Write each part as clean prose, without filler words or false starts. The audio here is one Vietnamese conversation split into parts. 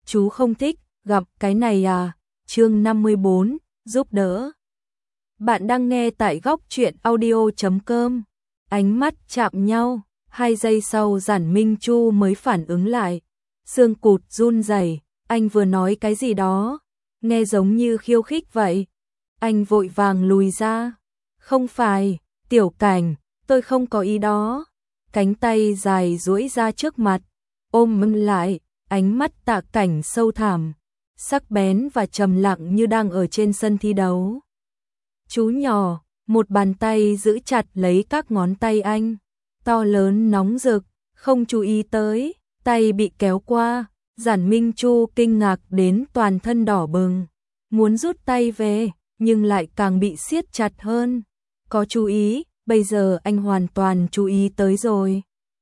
chú không thích, gặp cái này à? Chương 54, giúp đỡ. Bạn đang nghe tại góc truyện audio.com. Ánh mắt chạm nhau, 2 giây sau Giản Minh Chu mới phản ứng lại. Xương cụt run rẩy, anh vừa nói cái gì đó, nghe giống như khiêu khích vậy. Anh vội vàng lùi ra. Không phải, Tiểu Cảnh, tôi không có ý đó. Cánh tay dài duỗi ra trước mặt, ôm lại, ánh mắt Tạ Cảnh sâu thẳm, sắc bén và trầm lặng như đang ở trên sân thi đấu. Chú nhỏ, một bàn tay giữ chặt lấy các ngón tay anh, to lớn nóng rực, không chú ý tới, tay bị kéo qua, Giản Minh Chu kinh ngạc đến toàn thân đỏ bừng, muốn rút tay về, nhưng lại càng bị siết chặt hơn. Có chú ý, bây giờ anh hoàn toàn chú ý tới rồi.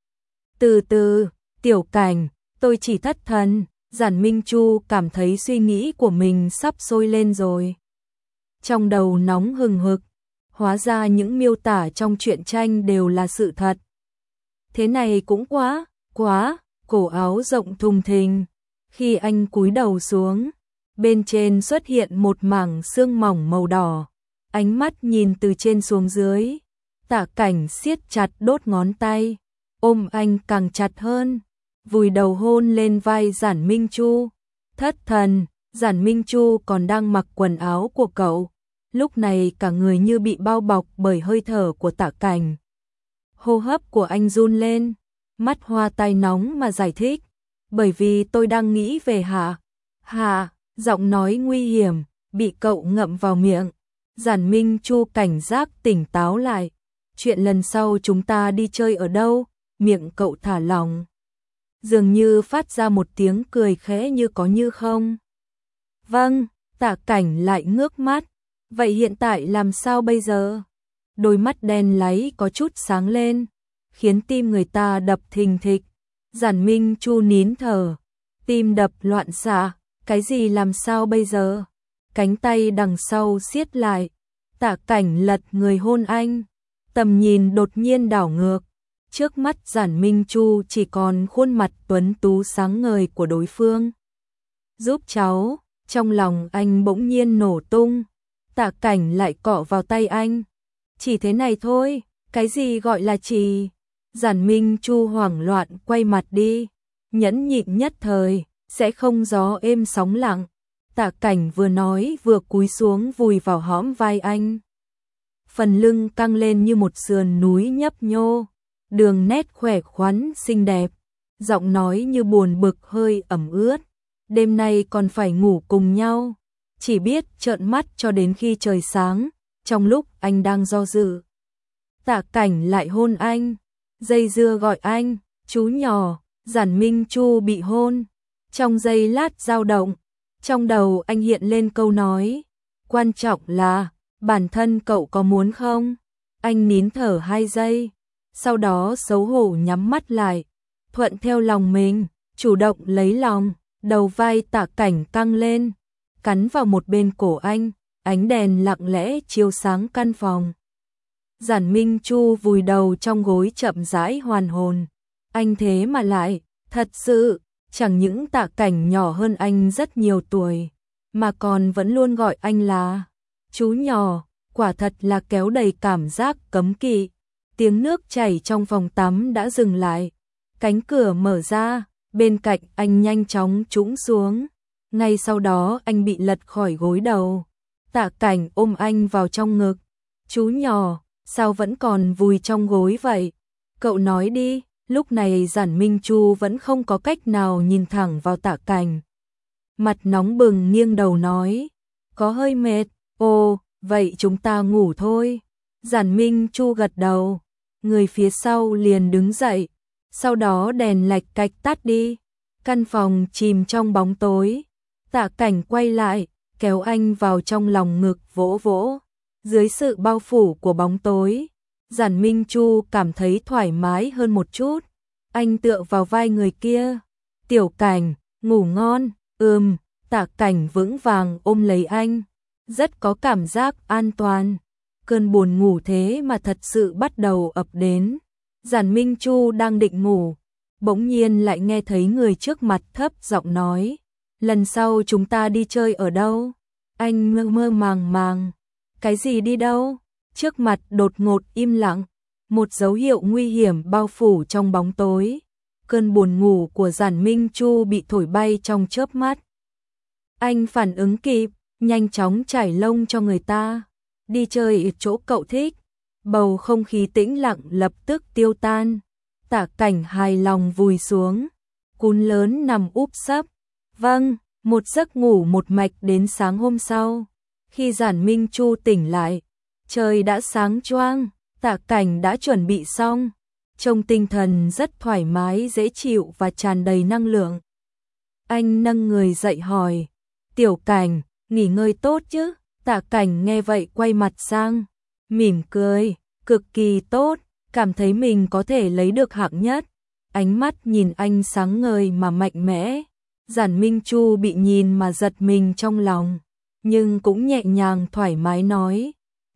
Từ từ, Tiểu Cảnh, tôi chỉ thất thần. Giản Minh Chu cảm thấy suy nghĩ của mình sắp sôi lên rồi. Trong đầu nóng hừng hực, hóa ra những miêu tả trong truyện tranh đều là sự thật. Thế này cũng quá, cổ áo rộng thùng thình. Khi anh cúi đầu xuống, bên trên xuất hiện một mảng xương mỏng màu đỏ. Ánh mắt nhìn từ trên xuống dưới, Tạ Cảnh siết chặt đốt ngón tay, ôm anh càng chặt hơn, vùi đầu hôn lên vai Giản Minh Chu. Thất thần, Giản Minh Chu còn đang mặc quần áo của cậu, lúc này cả người như bị bao bọc bởi hơi thở của Tạ Cảnh. Hô hấp của anh run lên, mắt hoa tai nóng mà giải thích, bởi vì tôi đang nghĩ về Hạ, giọng nói nguy hiểm, bị cậu ngậm vào miệng. Giản Minh Chu cảnh giác tỉnh táo lại, chuyện lần sau chúng ta đi chơi ở đâu? Miệng cậu thả lỏng, dường như phát ra một tiếng cười khẽ như có như không. Vâng, Tạ Cảnh lại ngước mắt, vậy hiện tại làm sao bây giờ? Đôi mắt đen láy có chút sáng lên, khiến tim người ta đập thình thịch. Giản Minh Chu nín thở, tim đập loạn xạ, cái gì làm sao bây giờ? Cánh tay đằng sau siết lại, Tạ Cảnh lật người hôn anh, tầm nhìn đột nhiên đảo ngược. Trước mắt Giản Minh Chu chỉ còn khuôn mặt tuấn tú sáng ngời của đối phương. Giúp cháu, trong lòng anh bỗng nhiên nổ tung. Tạ Cảnh lại cọ vào tay anh. Chỉ thế này thôi, cái gì gọi là chỉ? Giản Minh Chu hoảng loạn quay mặt đi, nhẫn nhịn nhất thời, sẽ không gió êm sóng lặng. Tạ Cảnh vừa nói vừa cúi xuống vùi vào hõm vai anh. Phần lưng căng lên như một sườn núi nhấp nhô, đường nét khỏe khoắn xinh đẹp, giọng nói như buồn bực hơi ẩm ướt. Đêm nay còn phải ngủ cùng nhau, chỉ biết trợn mắt cho đến khi trời sáng. Trong lúc anh đang do dự, Tạ Cảnh lại hôn anh, dây dưa gọi anh, chú nhỏ. Giản Minh Chu bị hôn, trong giây lát dao động, trong đầu anh hiện lên câu nói, quan trọng là, bản thân cậu có muốn không? Anh nín thở 2 giây, sau đó xấu hổ nhắm mắt lại, thuận theo lòng mình, chủ động lấy lòng. Đầu vai Tạ Cảnh căng lên, cắn vào một bên cổ anh, ánh đèn lặng lẽ chiếu sáng căn phòng. Giản Minh Chu vùi đầu trong gối chậm rãi hoàn hồn. Anh thế mà lại, thật sự, chẳng những Tạ Cảnh nhỏ hơn anh rất nhiều tuổi, mà còn vẫn luôn gọi anh là chú nhỏ, quả thật là kéo đầy cảm giác cấm kỵ. Tiếng nước chảy trong phòng tắm đã dừng lại, cánh cửa mở ra, bên cạnh anh nhanh chóng trũng xuống, ngay sau đó anh bị lật khỏi gối đầu. Tạ Cảnh ôm anh vào trong ngực, chú nhỏ, sao vẫn còn vùi trong gối vậy? Cậu nói đi. Lúc này Giản Minh Chu vẫn không có cách nào nhìn thẳng vào Tạ Cảnh. Mặt nóng bừng nghiêng đầu nói, có hơi mệt. Ồ, vậy chúng ta ngủ thôi. Giản Minh Chu gật đầu, người phía sau liền đứng dậy, sau đó đèn lạch cạch tắt đi. Căn phòng chìm trong bóng tối. Tạ Cảnh quay lại, kéo anh vào trong lòng ngực vỗ vỗ. Dưới sự bao phủ của bóng tối, Giản Minh Chu cảm thấy thoải mái hơn một chút. Anh tựa vào vai người kia. Tiểu Cảnh, ngủ ngon. Tạ Cảnh vững vàng ôm lấy anh, rất có cảm giác an toàn. Cơn buồn ngủ thế mà thật sự bắt đầu ập đến. Giản Minh Chu đang định ngủ, bỗng nhiên lại nghe thấy người trước mặt thấp giọng nói, lần sau chúng ta đi chơi ở đâu? Anh mơ mơ màng màng. Cái gì đi đâu? Trước mặt đột ngột im lặng, một dấu hiệu nguy hiểm bao phủ trong bóng tối. Cơn buồn ngủ của Giản Minh Chu bị thổi bay trong chớp mắt. Anh phản ứng kịp, nhanh chóng trải lông cho người ta. Đi chơi ở chỗ cậu thích. Bầu không khí tĩnh lặng lập tức tiêu tan. Tạ Cảnh hài lòng vùi xuống, cún lớn nằm úp sấp. Vâng, một giấc ngủ một mạch đến sáng hôm sau. Khi Giản Minh Chu tỉnh lại, trời đã sáng choang, Tạ Cảnh đã chuẩn bị xong, trông tinh thần rất thoải mái, dễ chịu và tràn đầy năng lượng. Anh nâng người dậy hỏi, Tiểu Cảnh, nghỉ ngơi tốt chứ? Tạ Cảnh nghe vậy quay mặt sang, mỉm cười, cực kỳ tốt, cảm thấy mình có thể lấy được hạng nhất. Ánh mắt nhìn anh sáng ngời mà mạnh mẽ. Giản Minh Chu bị nhìn mà giật mình trong lòng, nhưng cũng nhẹ nhàng thoải mái nói,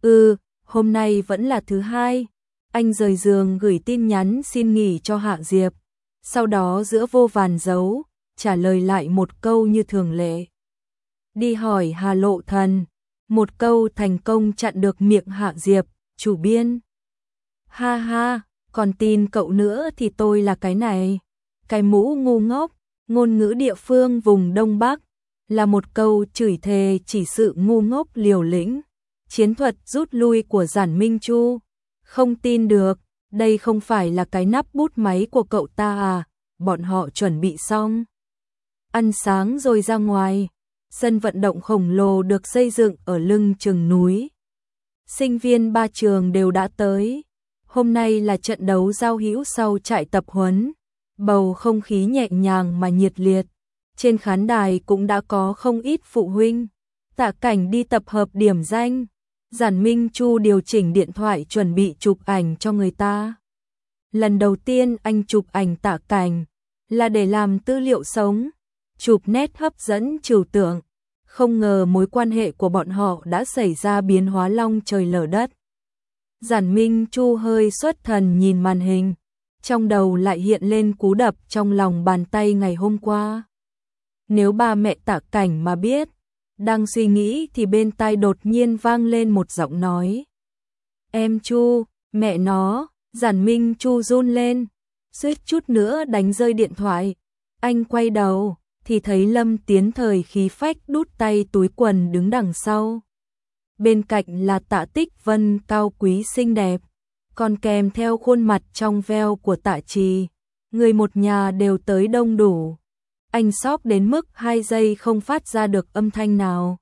hôm nay vẫn là thứ hai. Anh rời giường gửi tin nhắn xin nghỉ cho Hạ Diệp, sau đó giữa vô vàn dấu, trả lời lại một câu như thường lệ. Đi hỏi Hà Lộ Thần, một câu thành công chặn được miệng Hạ Diệp, chủ biên. Ha ha, còn tin cậu nữa thì tôi là cái này, cái mũ ngu ngốc. Ngôn ngữ địa phương vùng Đông Bắc là một câu chửi thề chỉ sự ngu ngốc liều lĩnh. Chiến thuật rút lui của Giản Minh Chu. Không tin được, đây không phải là cái nắp bút máy của cậu ta à? Bọn họ chuẩn bị xong, ăn sáng rồi ra ngoài. Sân vận động khổng lồ được xây dựng ở lưng chừng núi. Sinh viên ba trường đều đã tới. Hôm nay là trận đấu giao hữu sau trại tập huấn. Bầu không khí nhẹ nhàng mà nhiệt liệt. Trên khán đài cũng đã có không ít phụ huynh. Tạ Cảnh đi tập hợp điểm danh. Giản Minh Chu điều chỉnh điện thoại chuẩn bị chụp ảnh cho người ta. Lần đầu tiên anh chụp ảnh Tạ Cảnh là để làm tư liệu sống, chụp nét hấp dẫn trừu tượng. Không ngờ mối quan hệ của bọn họ đã xảy ra biến hóa long trời lở đất. Giản Minh Chu hơi xuất thần nhìn màn hình, trong đầu lại hiện lên cú đập trong lòng bàn tay ngày hôm qua. Nếu ba mẹ Tạ Cảnh mà biết, đang suy nghĩ thì bên tai đột nhiên vang lên một giọng nói. Em Chu, mẹ nó. Giản Minh Chu run lên, suýt chút nữa đánh rơi điện thoại. Anh quay đầu thì thấy Lâm Tiến Thời khí phách đút tay túi quần đứng đằng sau. Bên cạnh là Tạ Tích Vân cao quý xinh đẹp, còn kèm theo khuôn mặt trong veo của Tạ Trì. Người một nhà đều tới đông đủ. Anh sốc đến mức 2 giây không phát ra được âm thanh nào.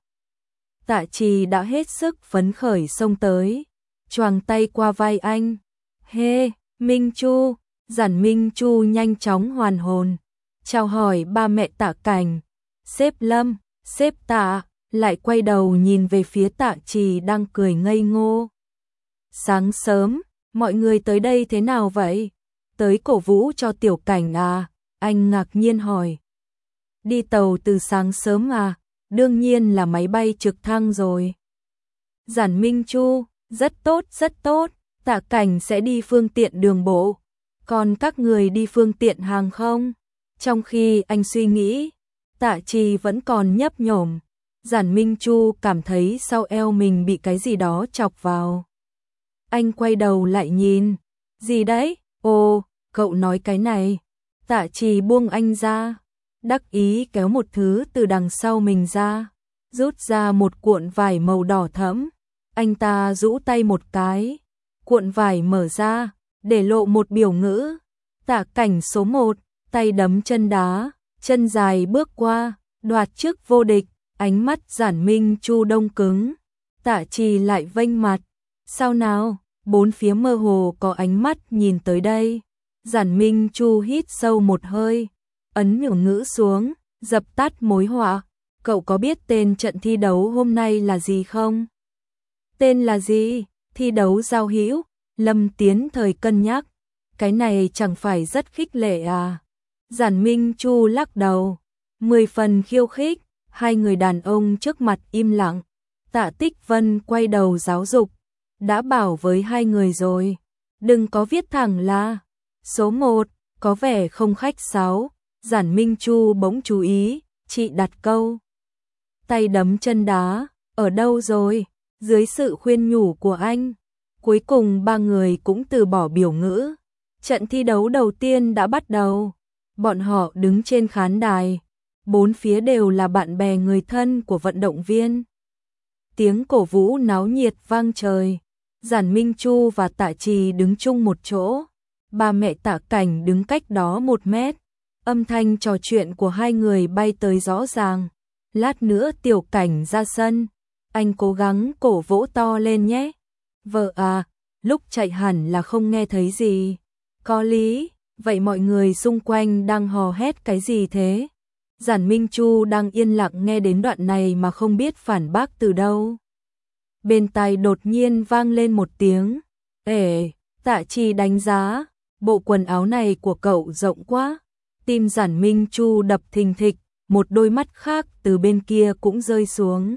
Tạ Trì đã hết sức phấn khởi xông tới, choàng tay qua vai anh. Hê, Minh Chu. Giản Minh Chu nhanh chóng hoàn hồn, chào hỏi ba mẹ Tạ Cảnh. Sếp Lâm, sếp Tạ, lại quay đầu nhìn về phía Tạ Trì đang cười ngây ngô. Sáng sớm, mọi người tới đây thế nào vậy? Tới cổ vũ cho Tiểu Cảnh à? Anh ngạc nhiên hỏi. Đi tàu từ sáng sớm à? Đương nhiên là máy bay trực thăng rồi. Giản Minh Chu, rất tốt, rất tốt. Tạ Cảnh sẽ đi phương tiện đường bộ, còn các người đi phương tiện hàng không. Trong khi anh suy nghĩ, Tạ Trì vẫn còn nhấp nhổm. Giản Minh Chu cảm thấy sau eo mình bị cái gì đó chọc vào. Anh quay đầu lại nhìn. Gì đấy? Ồ, cậu nói cái này. Tạ Trì buông anh ra, đắc ý kéo một thứ từ đằng sau mình ra, rút ra một cuộn vải màu đỏ thẫm. Anh ta rũ tay một cái, cuộn vải mở ra, để lộ một biểu ngữ. Tạ Cảnh số 1, tay đấm chân đá, chân dài bước qua, đoạt chức vô địch. Ánh mắt Giản Minh Chu đông cứng. Tạ Trì lại vênh mặt. Sao nào? Bốn phía mơ hồ có ánh mắt nhìn tới đây. Giản Minh Chu hít sâu một hơi, ấn biểu ngữ xuống, dập tắt mối họa. Cậu có biết tên trận thi đấu hôm nay là gì không? Tên là gì? Thi đấu giao hữu. Lâm Tiến Thời cân nhắc. Cái này chẳng phải rất khích lệ à? Giản Minh Chu lắc đầu. 10 phần khiêu khích. Hai người đàn ông trước mặt im lặng. Tạ Tích Vân quay đầu giáo dục. Đã bảo với hai người rồi, đừng có viết thẳng là số 1, có vẻ không khách sáo. Giản Minh Chu bỗng chú ý, chị đặt câu. Tay đấm chân đá, ở đâu rồi? Dưới sự khuyên nhủ của anh, cuối cùng ba người cũng từ bỏ biểu ngữ. Trận thi đấu đầu tiên đã bắt đầu. Bọn họ đứng trên khán đài, bốn phía đều là bạn bè người thân của vận động viên. Tiếng cổ vũ náo nhiệt vang trời. Giản Minh Chu và Tạ Trì đứng chung một chỗ. Ba mẹ Tạ Cảnh đứng cách đó 1 mét. Âm thanh trò chuyện của hai người bay tới rõ ràng. Lát nữa Tiểu Cảnh ra sân, anh cố gắng cổ vỗ to lên nhé. Vợ à, lúc chạy hẳn là không nghe thấy gì. Có lý, vậy mọi người xung quanh đang hò hét cái gì thế? Giản Minh Chu đang yên lặng nghe đến đoạn này mà không biết phản bác từ đâu. Bên tai đột nhiên vang lên một tiếng. Ê, Tạ Trì đánh giá, bộ quần áo này của cậu rộng quá. Tim Giản Minh Chu đập thình thịch, một đôi mắt khác từ bên kia cũng rơi xuống.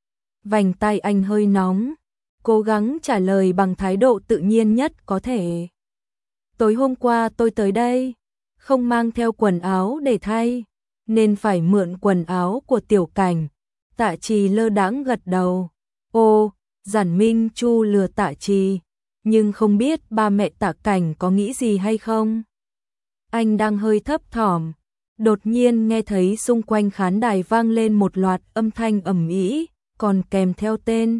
Vành tai anh hơi nóng, cố gắng trả lời bằng thái độ tự nhiên nhất có thể. Tối hôm qua tôi tới đây, không mang theo quần áo để thay, nên phải mượn quần áo của Tiểu Cảnh. Tạ Trì lơ đãng gật đầu. Ô, Giản Minh Chu lừa Tạ Trì, nhưng không biết ba mẹ Tạ Cảnh có nghĩ gì hay không. Anh đang hơi thấp thỏm, đột nhiên nghe thấy xung quanh khán đài vang lên một loạt âm thanh ầm ĩ, còn kèm theo tên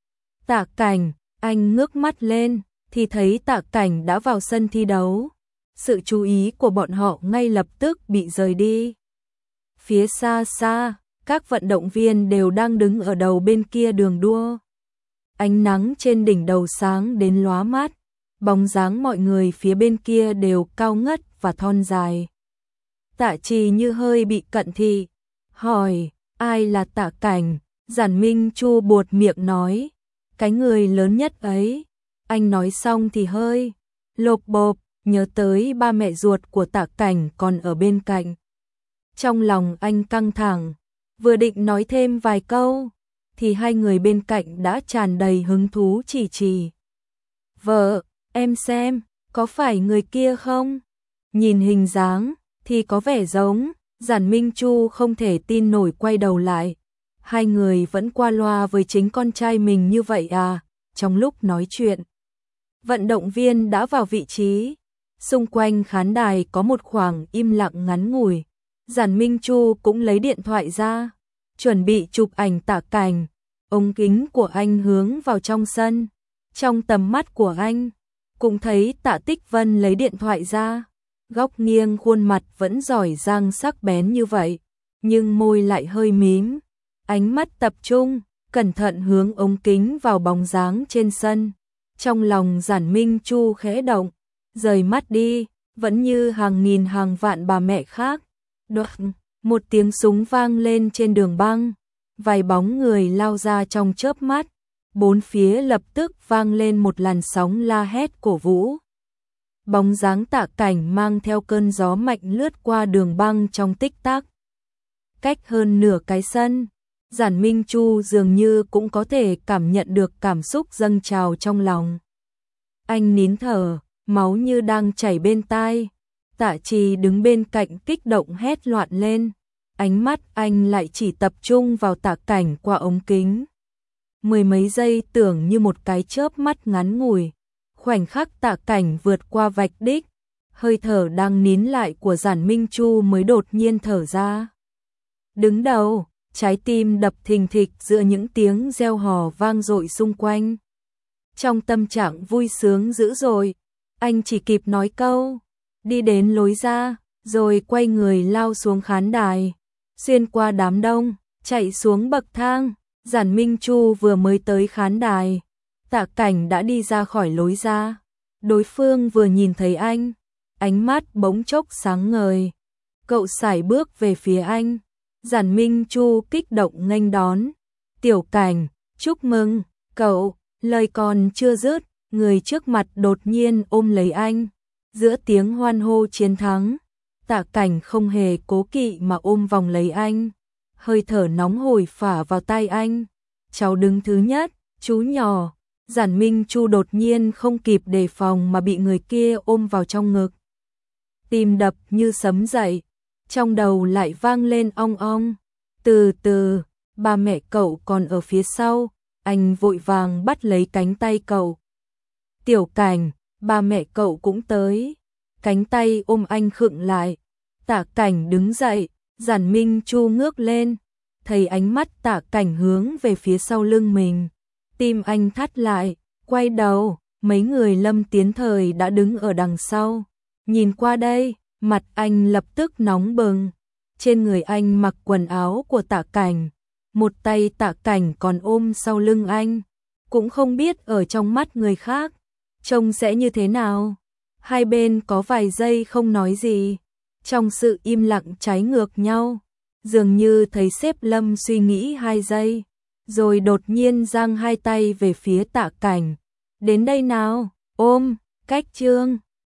Tạ Cảnh. Anh ngước mắt lên thì thấy Tạ Cảnh đã vào sân thi đấu. Sự chú ý của bọn họ ngay lập tức bị rời đi. Phía xa xa, các vận động viên đều đang đứng ở đầu bên kia đường đua. Ánh nắng trên đỉnh đầu sáng đến lóa mắt, bóng dáng mọi người phía bên kia đều cao ngất và thon dài. Tạ Trì như hơi bị cận thị, hỏi, ai là Tạ Cảnh? Giản Minh Chu buột miệng nói, cái người lớn nhất ấy. Anh nói xong thì hơi lộp bộp, nhớ tới ba mẹ ruột của Tạ Cảnh còn ở bên cạnh. Trong lòng anh căng thẳng, vừa định nói thêm vài câu, thì hai người bên cạnh đã tràn đầy hứng thú chỉ trì. Vợ, em xem, có phải người kia không? Nhìn hình dáng, thì có vẻ giống. Giản Minh Chu không thể tin nổi quay đầu lại. Hai người vẫn qua loa với chính con trai mình như vậy à? Trong lúc nói chuyện, vận động viên đã vào vị trí. Xung quanh khán đài có một khoảng im lặng ngắn ngủi. Giản Minh Chu cũng lấy điện thoại ra, chuẩn bị chụp ảnh Tạ Cảnh. Ống kính của anh hướng vào trong sân. Trong tầm mắt của anh, cũng thấy Tạ Tích Vân lấy điện thoại ra. Góc nghiêng khuôn mặt vẫn giỏi giang sắc bén như vậy, nhưng môi lại hơi mím. Ánh mắt tập trung, cẩn thận hướng ống kính vào bóng dáng trên sân. Trong lòng Giản Minh Chu khẽ động, rời mắt đi, vẫn như hàng nghìn hàng vạn bà mẹ khác. Đột, một tiếng súng vang lên trên đường băng, vài bóng người lao ra trong chớp mắt, bốn phía lập tức vang lên một làn sóng la hét cổ vũ. Bóng dáng Tạ Cảnh mang theo cơn gió mạnh lướt qua đường băng trong tích tắc. Cách hơn nửa cái sân, Giản Minh Chu dường như cũng có thể cảm nhận được cảm xúc dâng trào trong lòng. Anh nín thở, máu như đang chảy bên tai. Tạ Trì đứng bên cạnh kích động hét loạn lên. Ánh mắt anh lại chỉ tập trung vào Tạ Cảnh qua ống kính. Mười mấy giây tưởng như một cái chớp mắt ngắn ngủi. Khoảnh khắc Tạ Cảnh vượt qua vạch đích, hơi thở đang nín lại của Giản Minh Chu mới đột nhiên thở ra. Đứng đầu, trái tim đập thình thịch giữa những tiếng reo hò vang dội xung quanh. Trong tâm trạng vui sướng dữ dội, anh chỉ kịp nói câu, đi đến lối ra, rồi quay người lao xuống khán đài, xuyên qua đám đông, chạy xuống bậc thang. Giản Minh Chu vừa mới tới khán đài, Tạ Cảnh đã đi ra khỏi lối ra. Đối phương vừa nhìn thấy anh, ánh mắt bỗng chốc sáng ngời. Cậu sải bước về phía anh. Giản Minh Chu kích động nghênh đón. Tiểu Cảnh, chúc mừng, cậu. Lời còn chưa dứt, người trước mặt đột nhiên ôm lấy anh. Giữa tiếng hoan hô chiến thắng, Tạ Cảnh không hề cố kỵ mà ôm vòng lấy anh. Hơi thở nóng hổi phả vào tai anh. Cháu đứng thứ nhất, chú nhỏ. Giản Minh Chu đột nhiên không kịp đề phòng mà bị người kia ôm vào trong ngực. Tim đập như sấm dậy. trong đầu lại vang lên ong ong. Từ từ, ba mẹ cậu còn ở phía sau, anh vội vàng bắt lấy cánh tay cậu. Tiểu Cảnh, ba mẹ cậu cũng tới. Cánh tay ôm anh khựng lại. Tạ Cảnh đứng dậy, Giản Minh Chu ngước lên, thấy ánh mắt Tạ Cảnh hướng về phía sau lưng mình. Tim anh thắt lại, quay đầu, mấy người Lâm Tiến Thời đã đứng ở đằng sau. Nhìn qua đây, mặt anh lập tức nóng bừng. Trên người anh mặc quần áo của Tạ Cảnh, một tay Tạ Cảnh còn ôm sau lưng anh. Cũng không biết ở trong mắt người khác, trông sẽ như thế nào. Hai bên có vài giây không nói gì, trong sự im lặng trái ngược nhau. Dường như thấy sếp Lâm suy nghĩ 2 giây, rồi đột nhiên giang hai tay về phía Tạ Cảnh. Đến đây nào, ôm, cách chương.